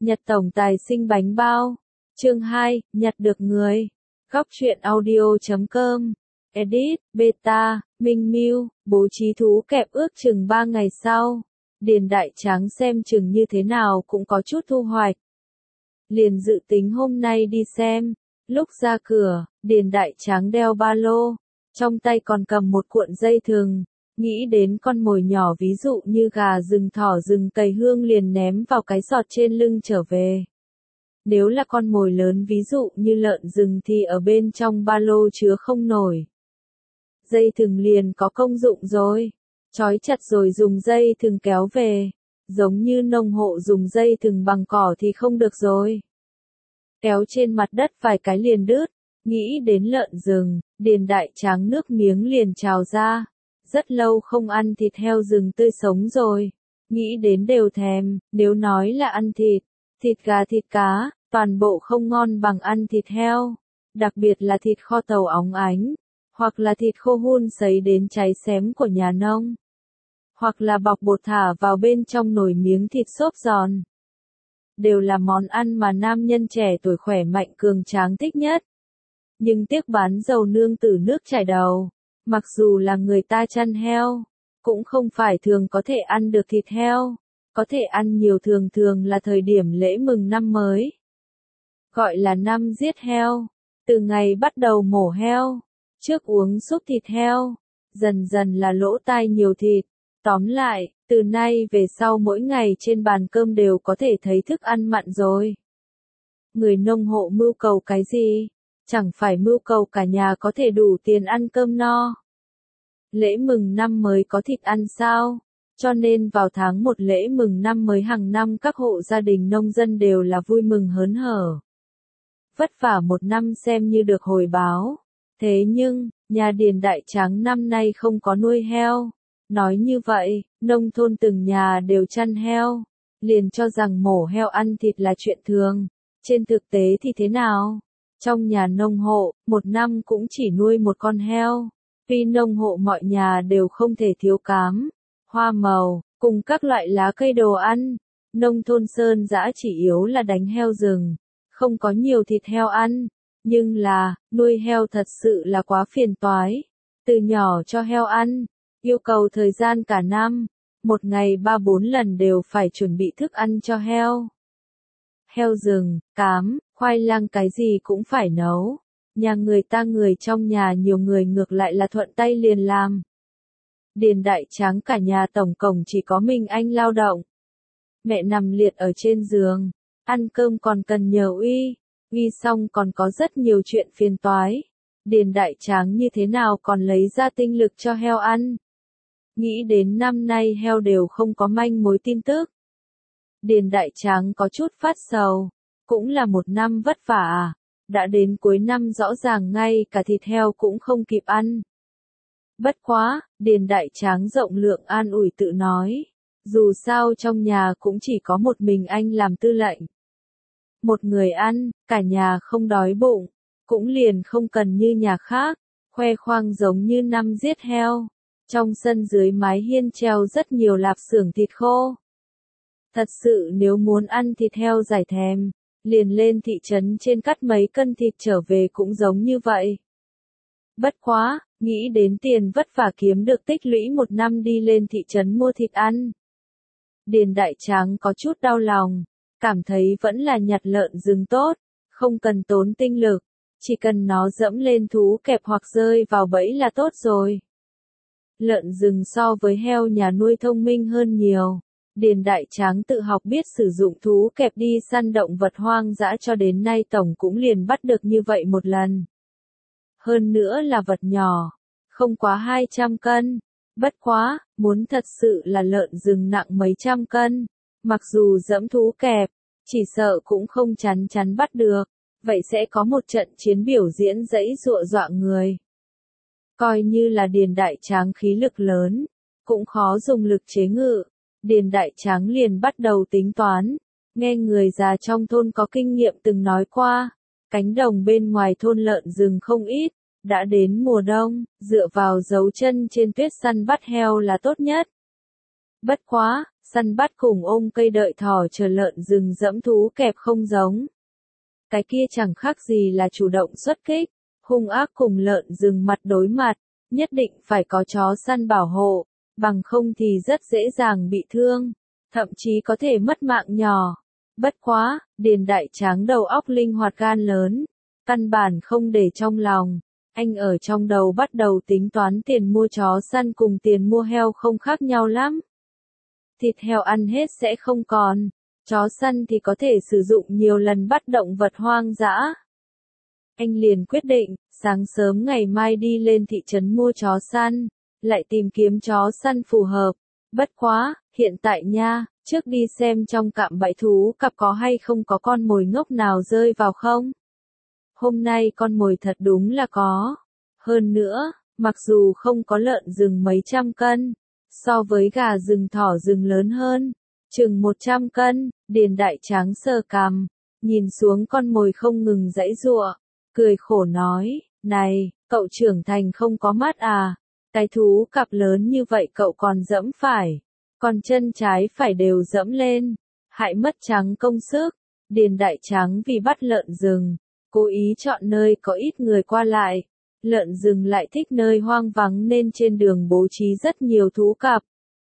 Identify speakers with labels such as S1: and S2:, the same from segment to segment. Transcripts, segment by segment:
S1: Nhật tổng tài sinh bánh bao. Chương 2, nhặt được người. Góc truyện audio.com. Edit, Beta, Minh Miu, bố trí thú kẹp ước chừng 3 ngày sau. Điền Đại Tráng xem chừng như thế nào cũng có chút thu hoạch. Liền dự tính hôm nay đi xem. Lúc ra cửa, Điền Đại Tráng đeo ba lô. Trong tay còn cầm một cuộn dây thừng. Nghĩ đến con mồi nhỏ ví dụ như gà rừng, thỏ rừng, cầy hương liền ném vào cái giọt trên lưng trở về. Nếu là con mồi lớn ví dụ như lợn rừng thì ở bên trong ba lô chứa không nổi. Dây thừng liền có công dụng rồi. Trói chặt rồi dùng dây thừng kéo về. Giống như nông hộ dùng dây thừng bằng cỏ thì không được rồi. Kéo trên mặt đất vài cái liền đứt. Nghĩ đến lợn rừng, Điền Đại Tráng nước miếng liền trào ra. Rất lâu không ăn thịt heo rừng tươi sống rồi. Nghĩ đến đều thèm, nếu nói là ăn thịt, thịt gà thịt cá, toàn bộ không ngon bằng ăn thịt heo. Đặc biệt là thịt kho tàu óng ánh, hoặc là thịt khô hun sấy đến cháy xém của nhà nông. Hoặc là bọc bột thả vào bên trong nồi miếng thịt xốp giòn. Đều là món ăn mà nam nhân trẻ tuổi khỏe mạnh cường tráng thích nhất. Nhưng tiếc bán dầu nương tử nước chảy đầu. Mặc dù là người ta chăn heo, cũng không phải thường có thể ăn được thịt heo, có thể ăn nhiều thường thường là thời điểm lễ mừng năm mới. Gọi là năm giết heo, từ ngày bắt đầu mổ heo, trước uống súp thịt heo, dần dần là lỗ tai nhiều thịt. Tóm lại, từ nay về sau mỗi ngày trên bàn cơm đều có thể thấy thức ăn mặn rồi. Người nông hộ mưu cầu cái gì? Chẳng phải mưu cầu cả nhà có thể đủ tiền ăn cơm no. Lễ mừng năm mới có thịt ăn sao? Cho nên vào tháng 1 lễ mừng năm mới hàng năm các hộ gia đình nông dân đều là vui mừng hớn hở. Vất vả một năm xem như được hồi báo. Thế nhưng, nhà Điền Đại Tráng năm nay không có nuôi heo. Nói như vậy, nông thôn từng nhà đều chăn heo. Liền cho rằng mổ heo ăn thịt là chuyện thường. Trên thực tế thì thế nào? Trong nhà nông hộ, một năm cũng chỉ nuôi một con heo. Vì nông hộ mọi nhà đều không thể thiếu cám, hoa màu, cùng các loại lá cây đồ ăn. Nông thôn sơn dã chỉ yếu là đánh heo rừng, không có nhiều thịt heo ăn. Nhưng là, nuôi heo thật sự là quá phiền toái. Từ nhỏ cho heo ăn, yêu cầu thời gian cả năm. Một ngày 3-4 lần đều phải chuẩn bị thức ăn cho heo. Heo rừng, cám, khoai lang cái gì cũng phải nấu. Nhà người ta người trong nhà nhiều người ngược lại là thuận tay liền làm. Điền Đại Tráng cả nhà tổng cộng chỉ có mình anh lao động. Mẹ nằm liệt ở trên giường, ăn cơm còn cần nhờ uy xong còn có rất nhiều chuyện phiền toái. Điền Đại Tráng như thế nào còn lấy ra tinh lực cho heo ăn. Nghĩ đến năm nay heo đều không có manh mối tin tức. Điền Đại Tráng có chút phát sầu, cũng là một năm vất vả à. Đã đến cuối năm rõ ràng ngay cả thịt heo cũng không kịp ăn. Bất quá, Điền Đại Tráng rộng lượng an ủi tự nói. Dù sao trong nhà cũng chỉ có một mình anh làm tư lệnh. Một người ăn, cả nhà không đói bụng. Cũng liền không cần như nhà khác, khoe khoang giống như năm giết heo. Trong sân dưới mái hiên treo rất nhiều lạp xưởng thịt khô. Thật sự nếu muốn ăn thịt heo giải thèm, liền lên thị trấn trên cắt mấy cân thịt trở về cũng giống như vậy. Bất quá, nghĩ đến tiền vất vả kiếm được tích lũy một năm đi lên thị trấn mua thịt ăn. Điền Đại Tráng có chút đau lòng, cảm thấy vẫn là nhặt lợn rừng tốt, không cần tốn tinh lực, chỉ cần nó dẫm lên thú kẹp hoặc rơi vào bẫy là tốt rồi. Lợn rừng so với heo nhà nuôi thông minh hơn nhiều. Điền Đại Tráng tự học biết sử dụng thú kẹp đi săn động vật hoang dã cho đến nay tổng cũng liền bắt được như vậy một lần. Hơn nữa là vật nhỏ, không quá 200 cân. Bất quá, muốn thật sự là lợn rừng nặng mấy trăm cân, mặc dù dẫm thú kẹp, chỉ sợ cũng không chắn bắt được, vậy sẽ có một trận chiến biểu diễn dẫy dụa dọa người. Coi như là Điền Đại Tráng khí lực lớn, cũng khó dùng lực chế ngự. Điền Đại Tráng liền bắt đầu tính toán, nghe người già trong thôn có kinh nghiệm từng nói qua, cánh đồng bên ngoài thôn lợn rừng không ít, đã đến mùa đông, dựa vào dấu chân trên tuyết săn bắt heo là tốt nhất. Bất quá, săn bắt cùng ôm cây đợi thỏ chờ lợn rừng dẫm thú kẹp không giống. Cái kia chẳng khác gì là chủ động xuất kích, hung ác cùng lợn rừng mặt đối mặt, nhất định phải có chó săn bảo hộ, bằng không thì rất dễ dàng bị thương, thậm chí có thể mất mạng nhỏ. Bất quá, Điền Đại Tráng đầu óc linh hoạt gan lớn, căn bản không để trong lòng, anh ở trong đầu bắt đầu tính toán tiền mua chó săn cùng tiền mua heo không khác nhau lắm. Thịt heo ăn hết sẽ không còn, chó săn thì có thể sử dụng nhiều lần bắt động vật hoang dã. Anh liền quyết định, sáng sớm ngày mai đi lên thị trấn mua chó săn, lại tìm kiếm chó săn phù hợp. Bất quá, hiện tại nha, trước đi xem trong cạm bẫy thú cặp có hay không có con mồi ngốc nào rơi vào không. Hôm nay con mồi thật đúng là có. Hơn nữa, mặc dù không có lợn rừng mấy trăm cân, so với gà rừng thỏ rừng lớn hơn, chừng 100 cân, Điền Đại Tráng sờ cằm, nhìn xuống con mồi không ngừng giãy giụa, cười khổ nói, này, cậu trưởng thành không có mắt à, cái thú cặp lớn như vậy cậu còn dẫm phải, còn chân trái phải đều dẫm lên, hại mất trắng công sức. Điền Đại Tráng vì bắt lợn rừng, cố ý chọn nơi có ít người qua lại, lợn rừng lại thích nơi hoang vắng nên trên đường bố trí rất nhiều thú cặp.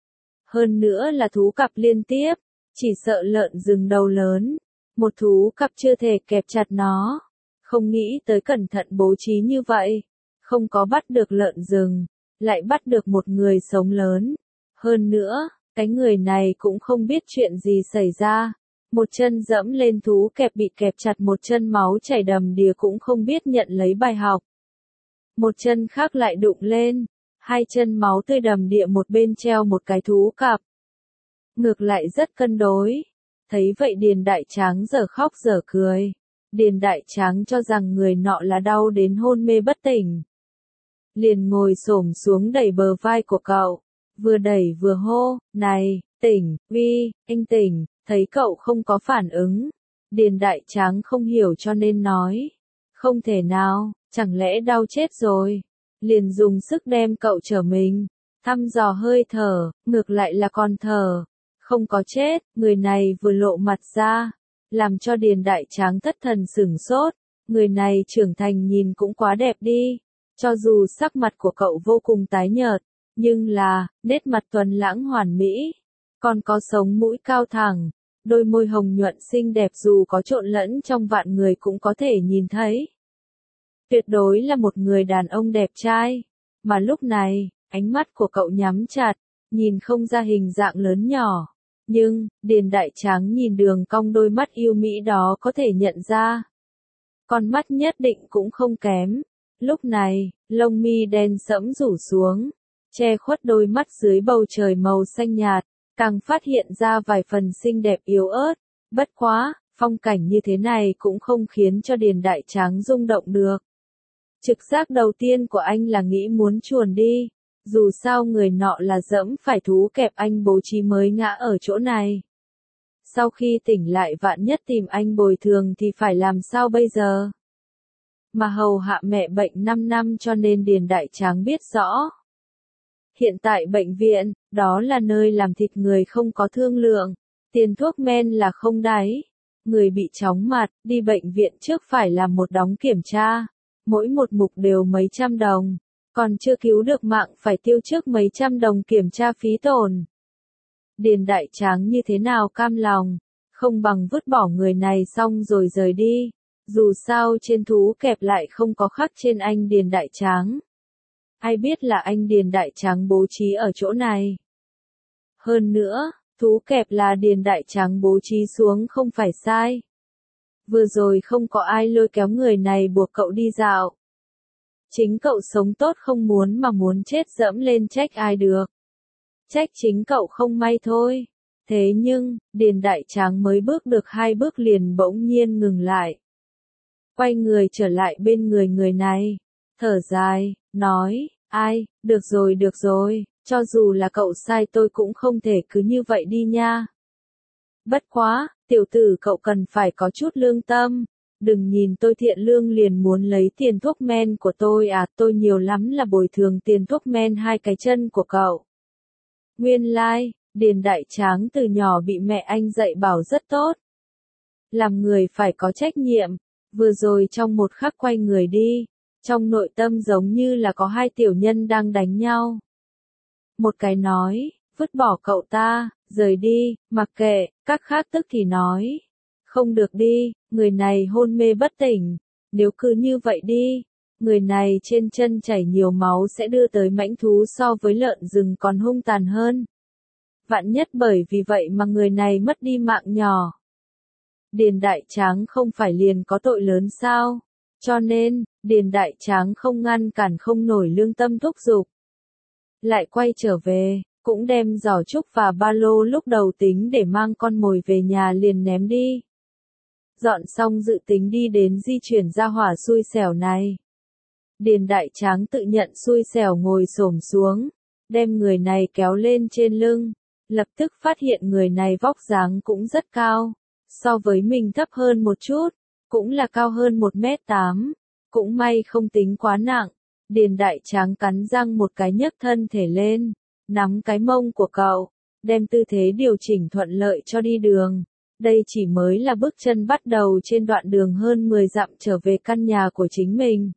S1: Hơn nữa là thú cặp liên tiếp, chỉ sợ lợn rừng đầu lớn, một thú cặp chưa thể kẹp chặt nó. Không nghĩ tới cẩn thận bố trí như vậy, không có bắt được lợn rừng, lại bắt được một người sống lớn. Hơn nữa, cái người này cũng không biết chuyện gì xảy ra. Một chân dẫm lên thú kẹp bị kẹp chặt, một chân máu chảy đầm đìa cũng không biết nhận lấy bài học. Một chân khác lại đụng lên, hai chân máu tươi đầm đìa, một bên treo một cái thú cặp. Ngược lại rất cân đối. Thấy vậy Điền Đại Tráng giờ khóc giờ cười. Điền Đại Tráng cho rằng người nọ là đau đến hôn mê bất tỉnh. Liền ngồi xổm xuống đẩy bờ vai của cậu, vừa đẩy vừa hô, này, tỉnh, Vi, anh tỉnh. Thấy cậu không có phản ứng, Điền Đại Tráng không hiểu cho nên nói, không thể nào, chẳng lẽ đau chết rồi. Liền dùng sức đem cậu trở mình, thăm dò hơi thở, ngược lại là còn thở, không có chết. Người này vừa lộ mặt ra, làm cho Điền Đại Tráng thất thần sửng sốt. Người này trưởng thành nhìn cũng quá đẹp đi, cho dù sắc mặt của cậu vô cùng tái nhợt, nhưng là, nét mặt tuấn lãng hoàn mỹ, còn có sống mũi cao thẳng, đôi môi hồng nhuận xinh đẹp dù có trộn lẫn trong vạn người cũng có thể nhìn thấy. Tuyệt đối là một người đàn ông đẹp trai, mà lúc này, ánh mắt của cậu nhắm chặt, nhìn không ra hình dạng lớn nhỏ. Nhưng, Điền Đại Tráng nhìn đường cong đôi mắt yêu mỹ đó có thể nhận ra. Con mắt nhất định cũng không kém. Lúc này, lông mi đen sẫm rủ xuống, che khuất đôi mắt dưới bầu trời màu xanh nhạt, càng phát hiện ra vài phần xinh đẹp yếu ớt. Bất quá, phong cảnh như thế này cũng không khiến cho Điền Đại Tráng rung động được. Trực giác đầu tiên của anh là nghĩ muốn chuồn đi, dù sao người nọ là dẫm phải thú kẹp anh bố trí mới ngã ở chỗ này. Sau khi tỉnh lại vạn nhất tìm anh bồi thường thì phải làm sao bây giờ? Mà hầu hạ mẹ bệnh 5 năm cho nên Điền Đại Tráng biết rõ. Hiện tại bệnh viện, đó là nơi làm thịt người không có thương lượng, tiền thuốc men là không đáy. Người bị chóng mặt, đi bệnh viện trước phải làm một đóng kiểm tra, mỗi một mục đều mấy trăm đồng, còn chưa cứu được mạng phải tiêu trước mấy trăm đồng kiểm tra phí tổn. Điền Đại Tráng như thế nào cam lòng, không bằng vứt bỏ người này xong rồi rời đi, dù sao trên thú kẹp lại không có khắc trên anh Điền Đại Tráng. Ai biết là anh Điền Đại Tráng bố trí ở chỗ này. Hơn nữa, thú kẹp là Điền Đại Tráng bố trí xuống không phải sai. Vừa rồi không có ai lôi kéo người này buộc cậu đi dạo. Chính cậu sống tốt không muốn mà muốn chết dẫm lên trách ai được. Trách chính cậu không may thôi. Thế nhưng, Điền Đại Tráng mới bước được 2 bước liền bỗng nhiên ngừng lại. Quay người trở lại bên người này, thở dài, nói, ai, được rồi, cho dù là cậu sai tôi cũng không thể cứ như vậy đi nha. Bất quá, tiểu tử cậu cần phải có chút lương tâm, đừng nhìn tôi thiện lương liền muốn lấy tiền thuốc men của tôi à, tôi nhiều lắm là bồi thường tiền thuốc men 2 cái chân của cậu. Nguyên lai, Điền Đại Tráng từ nhỏ bị mẹ anh dạy bảo rất tốt. Làm người phải có trách nhiệm, vừa rồi trong một khắc quay người đi, trong nội tâm giống như là có hai tiểu nhân đang đánh nhau. Một cái nói, vứt bỏ cậu ta, rời đi, mặc kệ, các khác tức thì nói. Không được đi, người này hôn mê bất tỉnh, nếu cứ như vậy đi, người này trên chân chảy nhiều máu sẽ đưa tới mãnh thú so với lợn rừng còn hung tàn hơn. Vạn nhất bởi vì vậy mà người này mất đi mạng nhỏ. Điền Đại Tráng không phải liền có tội lớn sao? Cho nên, Điền Đại Tráng không ngăn cản không nổi lương tâm thúc giục. Lại quay trở về, cũng đem giỏ trúc và ba lô lúc đầu tính để mang con mồi về nhà liền ném đi. Dọn xong dự tính đi đến di chuyển ra hỏa xui xẻo này. Điền Đại Tráng tự nhận xui xẻo ngồi xổm xuống, đem người này kéo lên trên lưng, lập tức phát hiện người này vóc dáng cũng rất cao, so với mình thấp hơn một chút, cũng là cao hơn 1m8, cũng may không tính quá nặng. Điền Đại Tráng cắn răng một cái nhấc thân thể lên, nắm cái mông của cậu, đem tư thế điều chỉnh thuận lợi cho đi đường. Đây chỉ mới là bước chân bắt đầu trên đoạn đường hơn 10 dặm trở về căn nhà của chính mình.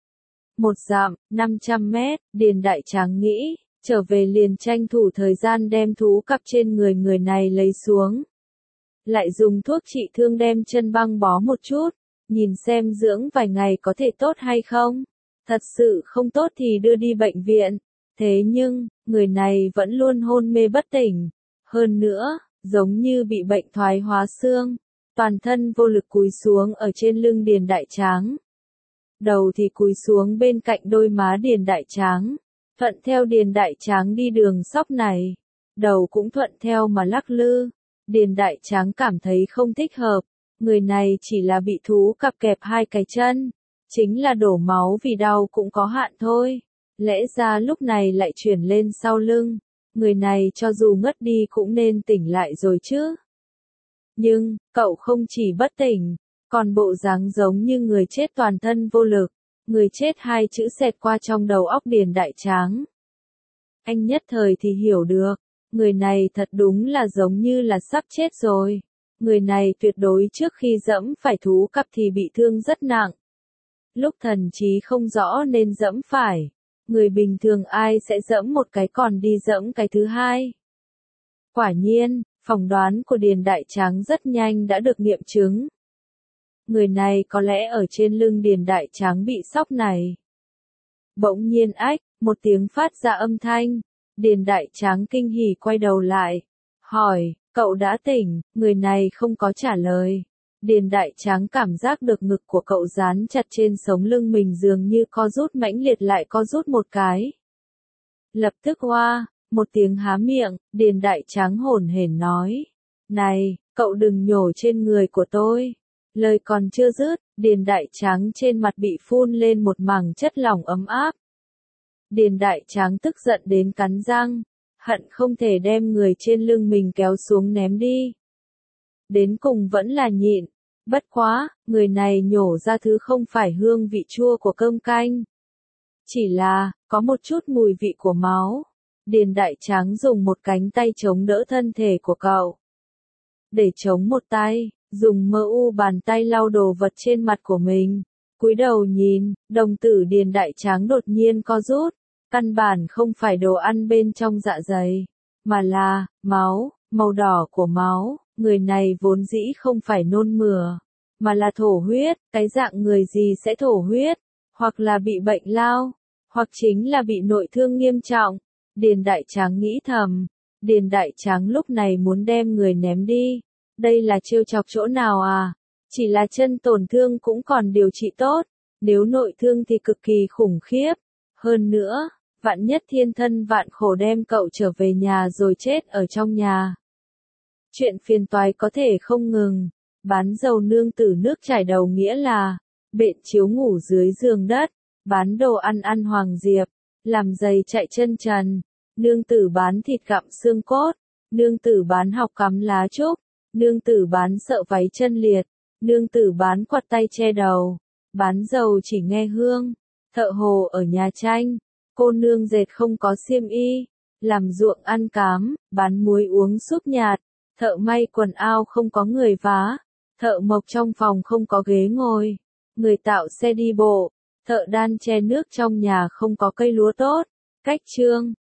S1: 1 dặm, 500 mét, Điền Đại Tráng nghĩ, trở về liền tranh thủ thời gian đem thú cặp trên người này lấy xuống. Lại dùng thuốc trị thương đem chân băng bó một chút, nhìn xem dưỡng vài ngày có thể tốt hay không. Thật sự không tốt thì đưa đi bệnh viện. Thế nhưng, người này vẫn luôn hôn mê bất tỉnh. Hơn nữa, giống như bị bệnh thoái hóa xương, toàn thân vô lực cúi xuống ở trên lưng Điền Đại Tráng. Đầu thì cúi xuống bên cạnh đôi má Điền Đại Tráng, thuận theo Điền Đại Tráng đi đường sóc này. Đầu cũng thuận theo mà lắc lư. Điền Đại Tráng cảm thấy không thích hợp, người này chỉ là bị thú cặp kẹp hai cái chân, chính là đổ máu vì đau cũng có hạn thôi. Lẽ ra lúc này lại chuyển lên sau lưng, người này cho dù ngất đi cũng nên tỉnh lại rồi chứ. Nhưng, cậu không chỉ bất tỉnh, còn bộ dáng giống như người chết toàn thân vô lực, người chết hai chữ xẹt qua trong đầu óc Điền Đại Tráng. Anh nhất thời thì hiểu được, người này thật đúng là giống như là sắp chết rồi. Người này tuyệt đối trước khi dẫm phải thú cặp thì bị thương rất nặng. Lúc thần trí không rõ nên dẫm phải. Người bình thường ai sẽ dẫm một cái còn đi dẫm cái thứ hai. Quả nhiên, phỏng đoán của Điền Đại Tráng rất nhanh đã được nghiệm chứng. Người này có lẽ ở trên lưng Điền Đại Tráng bị sóc này. Bỗng nhiên ách, một tiếng phát ra âm thanh. Điền Đại Tráng kinh hỉ quay đầu lại. Hỏi, cậu đã tỉnh, người này không có trả lời. Điền Đại Tráng cảm giác được ngực của cậu dán chặt trên sống lưng mình dường như co rút mãnh liệt lại co rút một cái. Lập tức hoa, một tiếng há miệng, Điền Đại Tráng hổn hển nói. Này, cậu đừng nhổ trên người của tôi. Lời còn chưa dứt, Điền Đại Tráng trên mặt bị phun lên một mảng chất lỏng ấm áp. Điền Đại Tráng tức giận đến cắn răng, hận không thể đem người trên lưng mình kéo xuống ném đi. Đến cùng vẫn là nhịn, bất quá, người này nhổ ra thứ không phải hương vị chua của cơm canh. Chỉ là, có một chút mùi vị của máu. Điền Đại Tráng dùng một cánh tay chống đỡ thân thể của cậu. Để chống một tay, dùng mơ u bàn tay lau đồ vật trên mặt của mình. Cúi đầu nhìn, đồng tử Điền Đại Tráng đột nhiên co rút. Căn bản không phải đồ ăn bên trong dạ dày, mà là máu, màu đỏ của máu. Người này vốn dĩ không phải nôn mửa, mà là thổ huyết. Cái dạng người gì sẽ thổ huyết, hoặc là bị bệnh lao, hoặc chính là bị nội thương nghiêm trọng. Điền Đại Tráng nghĩ thầm. Điền Đại Tráng lúc này muốn đem người ném đi. Đây là trêu chọc chỗ nào à? Chỉ là chân tổn thương cũng còn điều trị tốt, nếu nội thương thì cực kỳ khủng khiếp. Hơn nữa, vạn nhất thiên thân vạn khổ đem cậu trở về nhà rồi chết ở trong nhà. Chuyện phiền toái có thể không ngừng. Bán dầu nương tử nước chảy đầu nghĩa là bện chiếu ngủ dưới giường đất, bán đồ ăn ăn hoàng diệp, làm giày chạy chân trần, nương tử bán thịt gặm xương cốt, nương tử bán học cắm lá trúc, nương tử bán sợ váy chân liệt, nương tử bán quạt tay che đầu, bán dầu chỉ nghe hương, thợ hồ ở nhà tranh, cô nương dệt không có xiêm y, làm ruộng ăn cám, bán muối uống súp nhạt, thợ may quần áo không có người vá, thợ mộc trong phòng không có ghế ngồi, người tạo xe đi bộ, thợ đan che nước trong nhà không có cây lúa tốt. Cách chương